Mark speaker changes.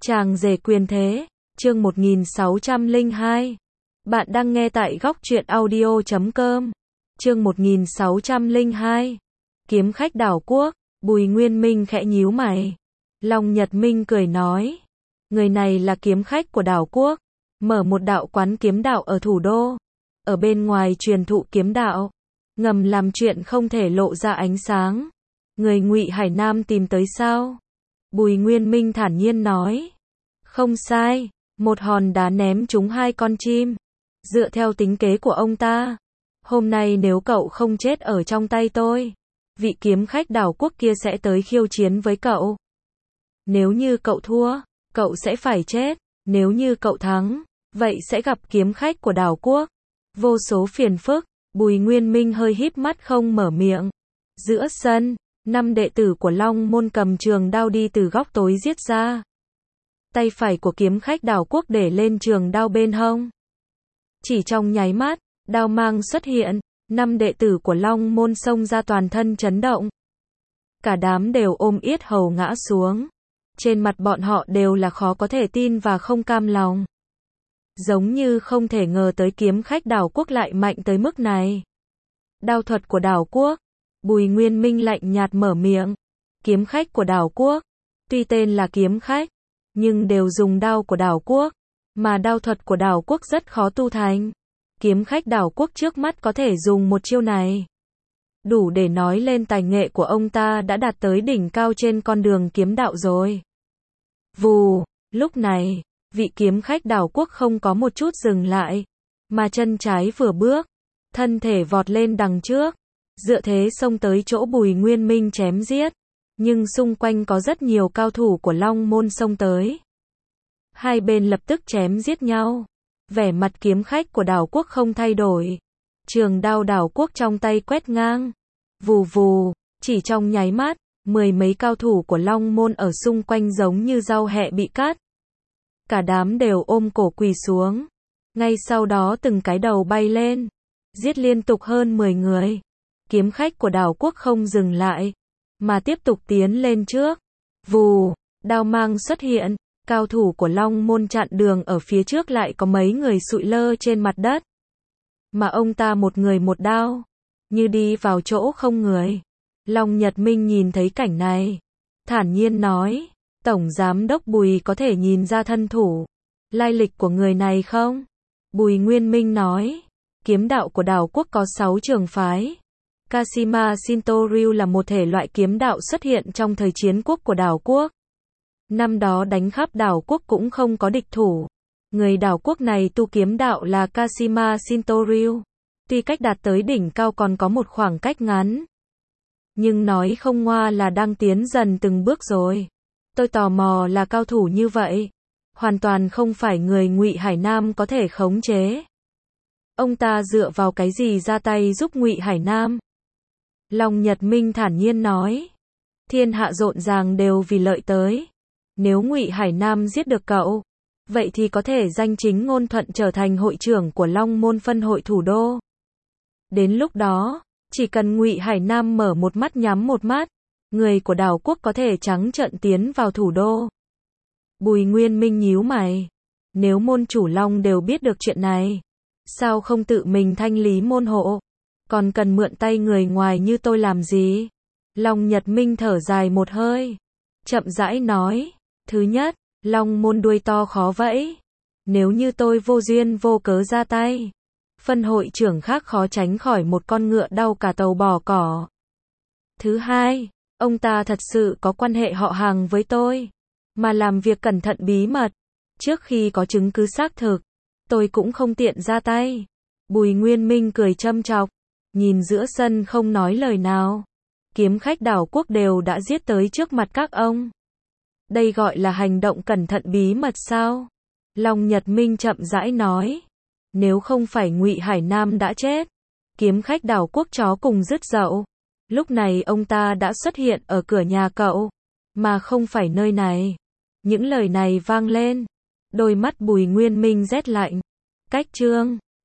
Speaker 1: Chàng rể quyền thế, chương 1602. Bạn đang nghe tại góc truyện audio.com. Chương 1602. Kiếm khách đảo quốc, Bùi Nguyên Minh khẽ nhíu mày. Long Nhật Minh cười nói, người này là kiếm khách của đảo quốc, mở một đạo quán kiếm đạo ở thủ đô, ở bên ngoài truyền thụ kiếm đạo, ngầm làm chuyện không thể lộ ra ánh sáng. Người Ngụy Hải Nam tìm tới sao? Bùi Nguyên Minh thản nhiên nói. Không sai, một hòn đá ném trúng hai con chim. Dựa theo tính kế của ông ta, hôm nay nếu cậu không chết ở trong tay tôi, vị kiếm khách đảo quốc kia sẽ tới khiêu chiến với cậu. Nếu như cậu thua, cậu sẽ phải chết. Nếu như cậu thắng, vậy sẽ gặp kiếm khách của đảo quốc. Vô số phiền phức. Bùi Nguyên Minh hơi híp mắt không mở miệng. Giữa sân, 5 đệ tử của Long Môn cầm trường đao đi từ góc tối giết ra. Tay phải của kiếm khách đảo quốc để lên trường đao bên hông. Chỉ trong nháy mắt, đao mang xuất hiện, 5 đệ tử của Long Môn xông ra toàn thân chấn động. Cả đám đều ôm yết hầu ngã xuống. Trên mặt bọn họ đều là khó có thể tin và không cam lòng. Giống như không thể ngờ tới kiếm khách đảo quốc lại mạnh tới mức này. Đao thuật của đảo quốc. Bùi Nguyên Minh lạnh nhạt mở miệng. Kiếm khách của đảo quốc. Tuy tên là kiếm khách, nhưng đều dùng đao của đảo quốc. Mà đao thuật của đảo quốc rất khó tu thành. Kiếm khách đảo quốc trước mắt có thể dùng một chiêu này, đủ để nói lên tài nghệ của ông ta đã đạt tới đỉnh cao trên con đường kiếm đạo rồi. Vù, lúc này, vị kiếm khách đảo quốc không có một chút dừng lại, mà chân trái vừa bước, thân thể vọt lên đằng trước, dựa thế xông tới chỗ Bùi Nguyên Minh chém giết. Nhưng xung quanh có rất nhiều cao thủ của Long Môn xông tới. Hai bên lập tức chém giết nhau. Vẻ mặt kiếm khách của đảo quốc không thay đổi. Trường đao đảo quốc trong tay quét ngang. Vù vù, chỉ trong nháy mắt, 10 mấy cao thủ của Long Môn ở xung quanh giống như rau hẹ bị cắt. Cả đám đều ôm cổ quỳ xuống. Ngay sau đó từng cái đầu bay lên, giết liên tục hơn 10 người. Kiếm khách của đảo quốc không dừng lại, mà tiếp tục tiến lên trước. Vù, đao mang xuất hiện, cao thủ của Long Môn chặn đường ở phía trước lại có mấy người sụi lơ trên mặt đất. Mà ông ta một người một đao, như đi vào chỗ không người. Long Nhật Minh nhìn thấy cảnh này, thản nhiên nói, Tổng Giám đốc Bùi có thể nhìn ra thân thủ, lai lịch của người này không? Bùi Nguyên Minh nói, kiếm đạo của đảo quốc có 6 trường phái. Kashima Shinto-ryu là một thể loại kiếm đạo xuất hiện trong thời chiến quốc của đảo quốc. Năm đó đánh khắp đảo quốc cũng không có địch thủ. Người đảo quốc này tu kiếm đạo là Kashima Shinto-ryu. Tuy cách đạt tới đỉnh cao còn có một khoảng cách ngắn, nhưng nói không ngoa là đang tiến dần từng bước rồi. Tôi tò mò là cao thủ như vậy, hoàn toàn không phải người Ngụy Hải Nam có thể khống chế. Ông ta dựa vào cái gì ra tay giúp Ngụy Hải Nam? Long Nhật Minh thản nhiên nói, thiên hạ rộn ràng đều vì lợi tới. Nếu Ngụy Hải Nam giết được cậu, vậy thì có thể danh chính ngôn thuận trở thành hội trưởng của Long Môn phân hội thủ đô. Đến lúc đó, chỉ cần Ngụy Hải Nam mở một mắt nhắm một mắt, người của đảo quốc có thể trắng trợn tiến vào thủ đô. Bùi Nguyên Minh nhíu mày. Nếu môn chủ Long đều biết được chuyện này, sao không tự mình thanh lý môn hộ? Còn cần mượn tay người ngoài như tôi làm gì? Long Nhật Minh thở dài một hơi, chậm rãi nói, thứ nhất, Long Môn đuôi to khó vẫy. Nếu như tôi vô duyên vô cớ ra tay, phân hội trưởng khác khó tránh khỏi một con ngựa đau cả tàu bỏ cỏ. Thứ hai, ông ta thật sự có quan hệ họ hàng với tôi, mà làm việc cẩn thận bí mật. Trước khi có chứng cứ xác thực, tôi cũng không tiện ra tay. Bùi Nguyên Minh cười châm chọc, nhìn giữa sân không nói lời nào. Kiếm khách đảo quốc đều đã giết tới trước mặt các ông. Đây gọi là hành động cẩn thận bí mật sao? Long Nhật Minh chậm rãi nói, nếu không phải Ngụy Hải Nam đã chết, kiếm khách đảo quốc chó cùng rứt dậu, lúc này ông ta đã xuất hiện ở cửa nhà cậu, mà không phải nơi này. Những lời này vang lên, đôi mắt Bùi Nguyên Minh rét lạnh. Cách chương